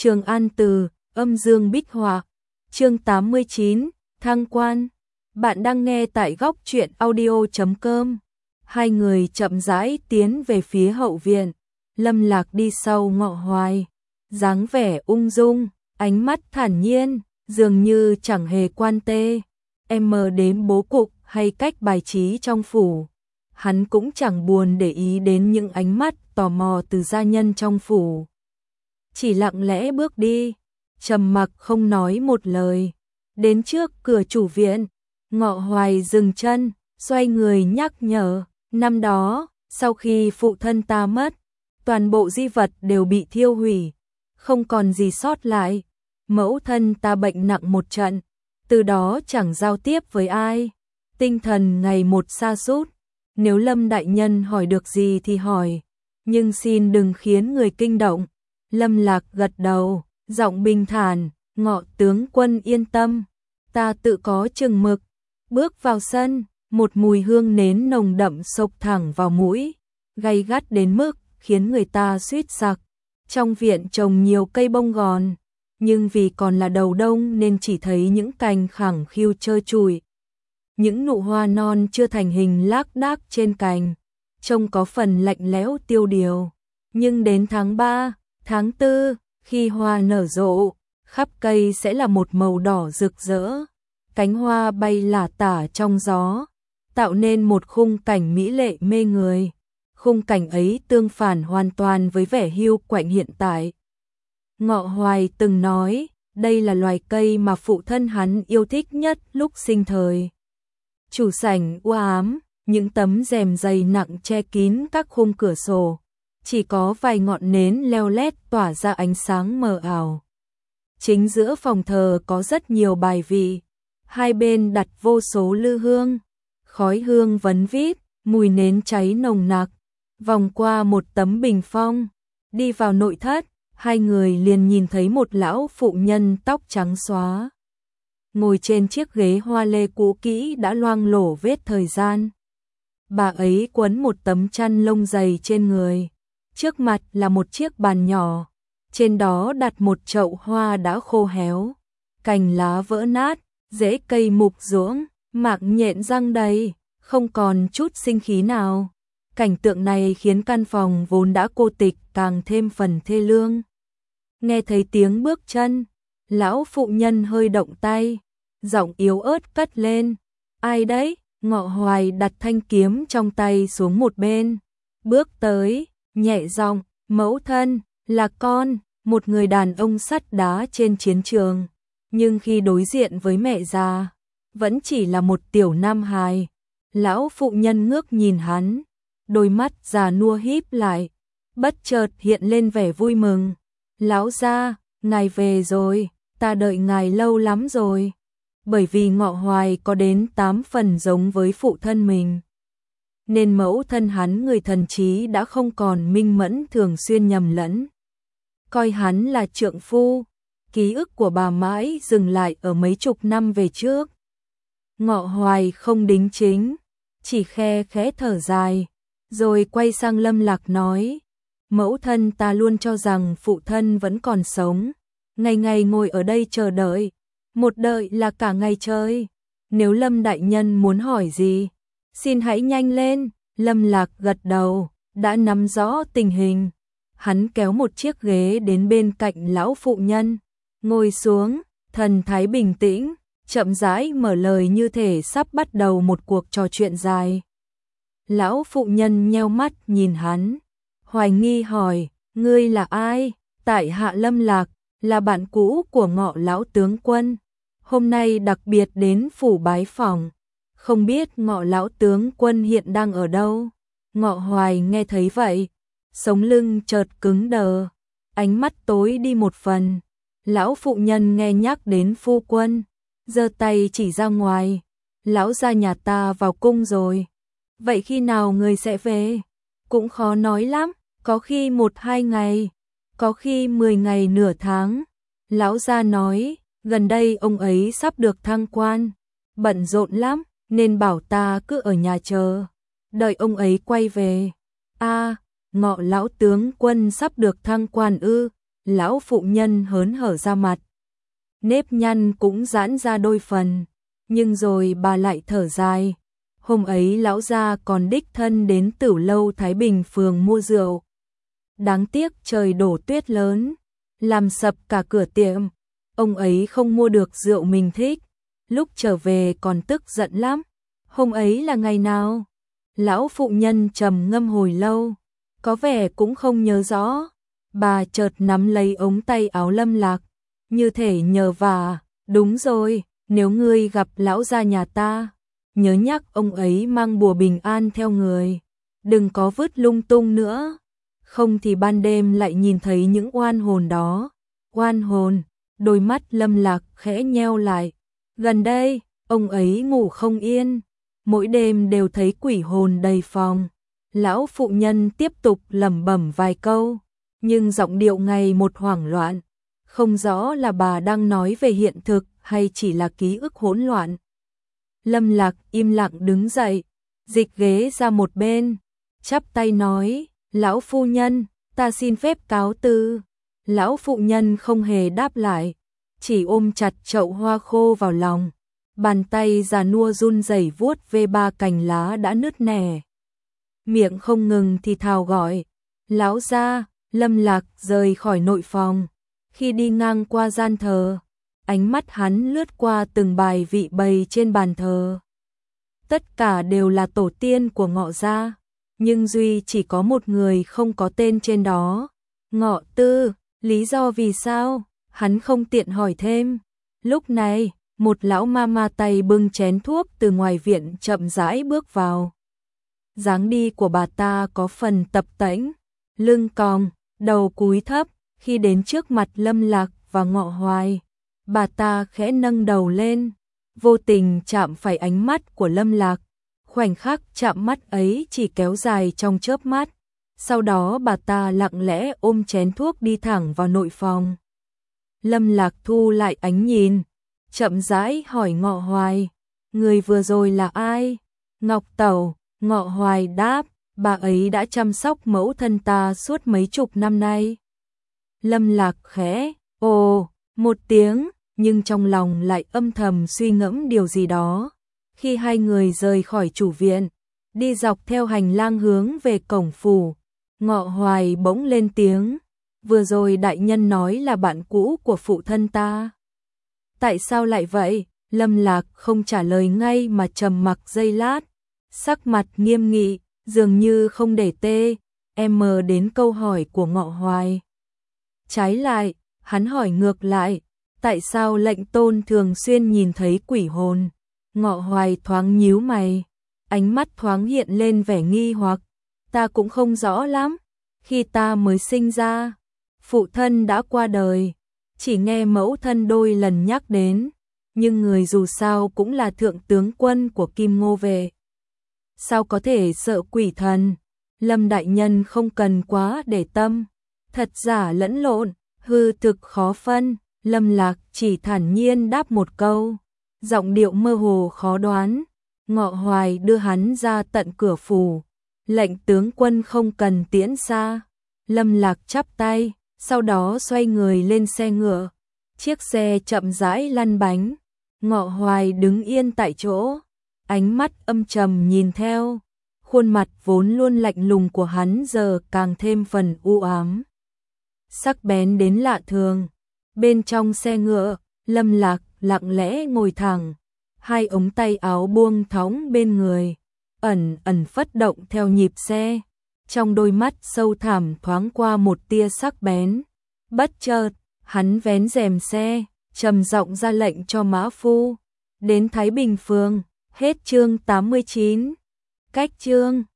Trường An Từ, âm dương bích họa. Chương 89, thăng quan. Bạn đang nghe tại góc truyện audio.com. Hai người chậm rãi tiến về phía hậu viện. Lâm Lạc đi sau Ngọ Hoài, dáng vẻ ung dung, ánh mắt thản nhiên, dường như chẳng hề quan tâm đến bố cục hay cách bài trí trong phủ. Hắn cũng chẳng buồn để ý đến những ánh mắt tò mò từ gia nhân trong phủ. Chỉ lặng lẽ bước đi, trầm mặc không nói một lời. Đến trước cửa chủ viện, Ngọ Hoài dừng chân, xoay người nhắc nhở, năm đó, sau khi phụ thân ta mất, toàn bộ di vật đều bị thiêu hủy, không còn gì sót lại. Mẫu thân ta bệnh nặng một trận, từ đó chẳng giao tiếp với ai, tinh thần ngày một sa sút. Nếu Lâm đại nhân hỏi được gì thì hỏi, nhưng xin đừng khiến người kinh động. Lâm Lạc gật đầu, giọng bình thản, Ngọ tướng quân yên tâm, ta tự có chừng mực. Bước vào sân, một mùi hương nến nồng đậm xộc thẳng vào mũi, gay gắt đến mức khiến người ta suýt sặc. Trong viện trồng nhiều cây bông gòn, nhưng vì còn là đầu đông nên chỉ thấy những cành khẳng khiu trơ trụi. Những nụ hoa non chưa thành hình lác đác trên cành, trông có phần lạnh lẽo tiêu điều. Nhưng đến tháng 3, tháng 4, khi hoa nở rộ, khắp cây sẽ là một màu đỏ rực rỡ. Cánh hoa bay lả tả trong gió, tạo nên một khung cảnh mỹ lệ mê người. Khung cảnh ấy tương phản hoàn toàn với vẻ hiu quạnh hiện tại. Ngọ Hoài từng nói, đây là loài cây mà phụ thân hắn yêu thích nhất lúc sinh thời. Chủ sảnh u ám, những tấm rèm dày nặng che kín các khung cửa sổ, chỉ có vài ngọn nến leo lét tỏa ra ánh sáng mờ ảo. Chính giữa phòng thờ có rất nhiều bài vị, hai bên đặt vô số lư hương, khói hương vấn vít, mùi nến cháy nồng nặc. Vòng qua một tấm bình phong, đi vào nội thất, hai người liền nhìn thấy một lão phụ nhân tóc trắng xóa, ngồi trên chiếc ghế hoa lê cũ kỹ đã loang lổ vết thời gian. Bà ấy quấn một tấm chăn lông dày trên người, trước mặt là một chiếc bàn nhỏ, trên đó đặt một chậu hoa đã khô héo, cành lá vỡ nát, rễ cây mục ruỗng, mạc nhện răng đầy, không còn chút sinh khí nào. Cảnh tượng này khiến căn phòng vốn đã cô tịch càng thêm phần thê lương. Nghe thấy tiếng bước chân, lão phụ nhân hơi động tay, giọng yếu ớt cất lên. Ai đấy? Ngọ Hoài đặt thanh kiếm trong tay xuống một bên, bước tới, nhẹ giọng, mẫu thân, là con, một người đàn ông sắt đá trên chiến trường. Nhưng khi đối diện với mẹ già, vẫn chỉ là một tiểu nam hài. Lão phụ nhân ngước nhìn hắn, đôi mắt già nua híp lại, bất chợt hiện lên vẻ vui mừng. Lão gia, ngài về rồi, ta đợi ngài lâu lắm rồi. Bởi vì Ngọ Hoài có đến 8 phần giống với phụ thân mình, nên mẫu thân hắn người thần trí đã không còn minh mẫn, thường xuyên nhầm lẫn, coi hắn là trượng phu. Ký ức của bà mãi dừng lại ở mấy chục năm về trước. Ngọ Hoài không đính chính, chỉ khe khẽ thở dài, rồi quay sang Lâm Lạc nói, mẫu thân ta luôn cho rằng phụ thân vẫn còn sống, ngày ngày ngồi ở đây chờ đợi, một đợi là cả ngày trời. Nếu Lâm đại nhân muốn hỏi gì, xin hãy nhanh lên. Lâm Lạc gật đầu, đã nắm rõ tình hình. Hắn kéo một chiếc ghế đến bên cạnh lão phụ nhân, ngồi xuống, thần thái bình tĩnh, chậm rãi mở lời như thể sắp bắt đầu một cuộc trò chuyện dài. Lão phụ nhân nheo mắt nhìn hắn, hoài nghi hỏi, ngươi là ai? Tại hạ Lâm Lạc, là bạn cũ của Ngọ lão tướng quân, hôm nay đặc biệt đến phủ bái phỏng, không biết Ngọ lão tướng quân hiện đang ở đâu? Ngọ Hoài nghe thấy vậy, sống lưng chợt cứng đờ, ánh mắt tối đi một phần. Lão phụ nhân nghe nhắc đến phu quân, giơ tay chỉ ra ngoài, lão gia nhà ta vào cung rồi. Vậy khi nào người sẽ về? Cũng khó nói lắm, có khi 1-2 ngày, có khi 10 ngày nửa tháng. Lão gia nói, gần đây ông ấy sắp được thăng quan, bận rộn lắm, nên bảo ta cứ ở nhà chờ, đợi ông ấy quay về. Ngọ lão tướng quân sắp được thăng quan ư? lão phụ nhân hớn hở ra mặt. Nếp nhăn cũng giãn ra đôi phần, nhưng rồi bà lại thở dài. Hôm ấy lão gia còn đích thân đến Tửu lâu Thái Bình phường mua rượu. Đáng tiếc trời đổ tuyết lớn, làm sập cả cửa tiệm. Ông ấy không mua được rượu mình thích, lúc trở về còn tức giận lắm. Hôm ấy là ngày nào? Lão phụ nhân trầm ngâm hồi lâu, có vẻ cũng không nhớ rõ. Bà chợt nắm lấy ống tay áo Lâm Lạc, như thể nhờ vả. Đúng rồi, nếu ngươi gặp lão gia nhà ta, nhớ nhắc ông ấy mang bùa bình an theo người, đừng có vứt lung tung nữa, không thì ban đêm lại nhìn thấy những oan hồn đó. Oan hồn? Đôi mắt Lâm Lạc khẽ nheo lại. Gần đây, ông ấy ngủ không yên, mỗi đêm đều thấy quỷ hồn đầy phòng. Lão phụ nhân tiếp tục lẩm bẩm vài câu, nhưng giọng điệu ngày một hoảng loạn, không rõ là bà đang nói về hiện thực hay chỉ là ký ức hỗn loạn. Lâm Lạc im lặng đứng dậy, dịch ghế ra một bên, chắp tay nói, lão phu nhân, ta xin phép cáo từ. Lão phụ nhân không hề đáp lại, chỉ ôm chặt chậu hoa khô vào lòng, bàn tay già nua run rẩy vuốt về ba cành lá đã nứt nẻ. Miệng không ngừng thì thào gọi, lão gia. Lâm Lạc rời khỏi nội phòng, khi đi ngang qua gian thờ, ánh mắt hắn lướt qua từng bài vị bày trên bàn thờ. Tất cả đều là tổ tiên của Ngọ gia, nhưng duy chỉ có một người không có tên trên đó, Ngọ Tư. Lý do vì sao? Hắn không tiện hỏi thêm. Lúc này, một lão ma ma tay bưng chén thuốc từ ngoài viện chậm rãi bước vào. Dáng đi của bà ta có phần tập tễnh, lưng còng, đầu cúi thấp. Khi đến trước mặt Lâm Lạc và Ngọ Hoài, bà ta khẽ nâng đầu lên, vô tình chạm phải ánh mắt của Lâm Lạc. Khoảnh khắc chạm mắt ấy chỉ kéo dài trong chớp mắt. Sau đó bà ta lặng lẽ ôm chén thuốc đi thẳng vào nội phòng. Lâm Lạc thu lại ánh nhìn, chậm rãi hỏi Ngọ Hoài, người vừa rồi là ai? Ngọc Tẩu. Ngọ Hoài đáp, bà ấy đã chăm sóc mẫu thân ta suốt mấy chục năm nay. Lâm Lạc khẽ ồ một tiếng, nhưng trong lòng lại âm thầm suy ngẫm điều gì đó. Khi hai người rời khỏi chủ viện, đi dọc theo hành lang hướng về cổng phủ, Ngọ Hoài bỗng lên tiếng, vừa rồi đại nhân nói là bạn cũ của phụ thân ta. Tại sao lại vậy? Lâm Lạc không trả lời ngay mà trầm mặc giây lát, sắc mặt nghiêm nghị, dường như không để đến câu hỏi của Ngọ Hoài. Trái lại, hắn hỏi ngược lại, tại sao lệnh tôn thường xuyên nhìn thấy quỷ hồn? Ngọ Hoài thoáng nhíu mày, ánh mắt thoáng hiện lên vẻ nghi hoặc, ta cũng không rõ lắm, khi ta mới sinh ra, phụ thân đã qua đời, chỉ nghe mẫu thân đôi lần nhắc đến, nhưng người dù sao cũng là thượng tướng quân của Kim Ngô Vệ. Sao có thể sợ quỷ thần? Lâm đại nhân không cần quá để tâm, thật giả lẫn lộn, hư thực khó phân. Lâm Lạc chỉ thản nhiên đáp một câu, giọng điệu mơ hồ khó đoán. Ngọ Hoài đưa hắn ra tận cửa phủ, lệnh tướng quân không cần tiễn xa. Lâm Lạc chắp tay, sau đó xoay người lên xe ngựa. Chiếc xe chậm rãi lăn bánh, Ngọ Hoài đứng yên tại chỗ, ánh mắt âm trầm nhìn theo, khuôn mặt vốn luôn lạnh lùng của hắn giờ càng thêm phần u ám, sắc bén đến lạ thường. Bên trong xe ngựa, Lâm Lạc lặng lẽ ngồi thẳng, hai ống tay áo buông thõng bên người, ẩn ẩn phất động theo nhịp xe. Trong đôi mắt sâu thẳm thoáng qua một tia sắc bén. Bất chợt, hắn vén rèm xe, trầm giọng ra lệnh cho mã phu đến Thái Bình phường. Hết chương 89. Cách chương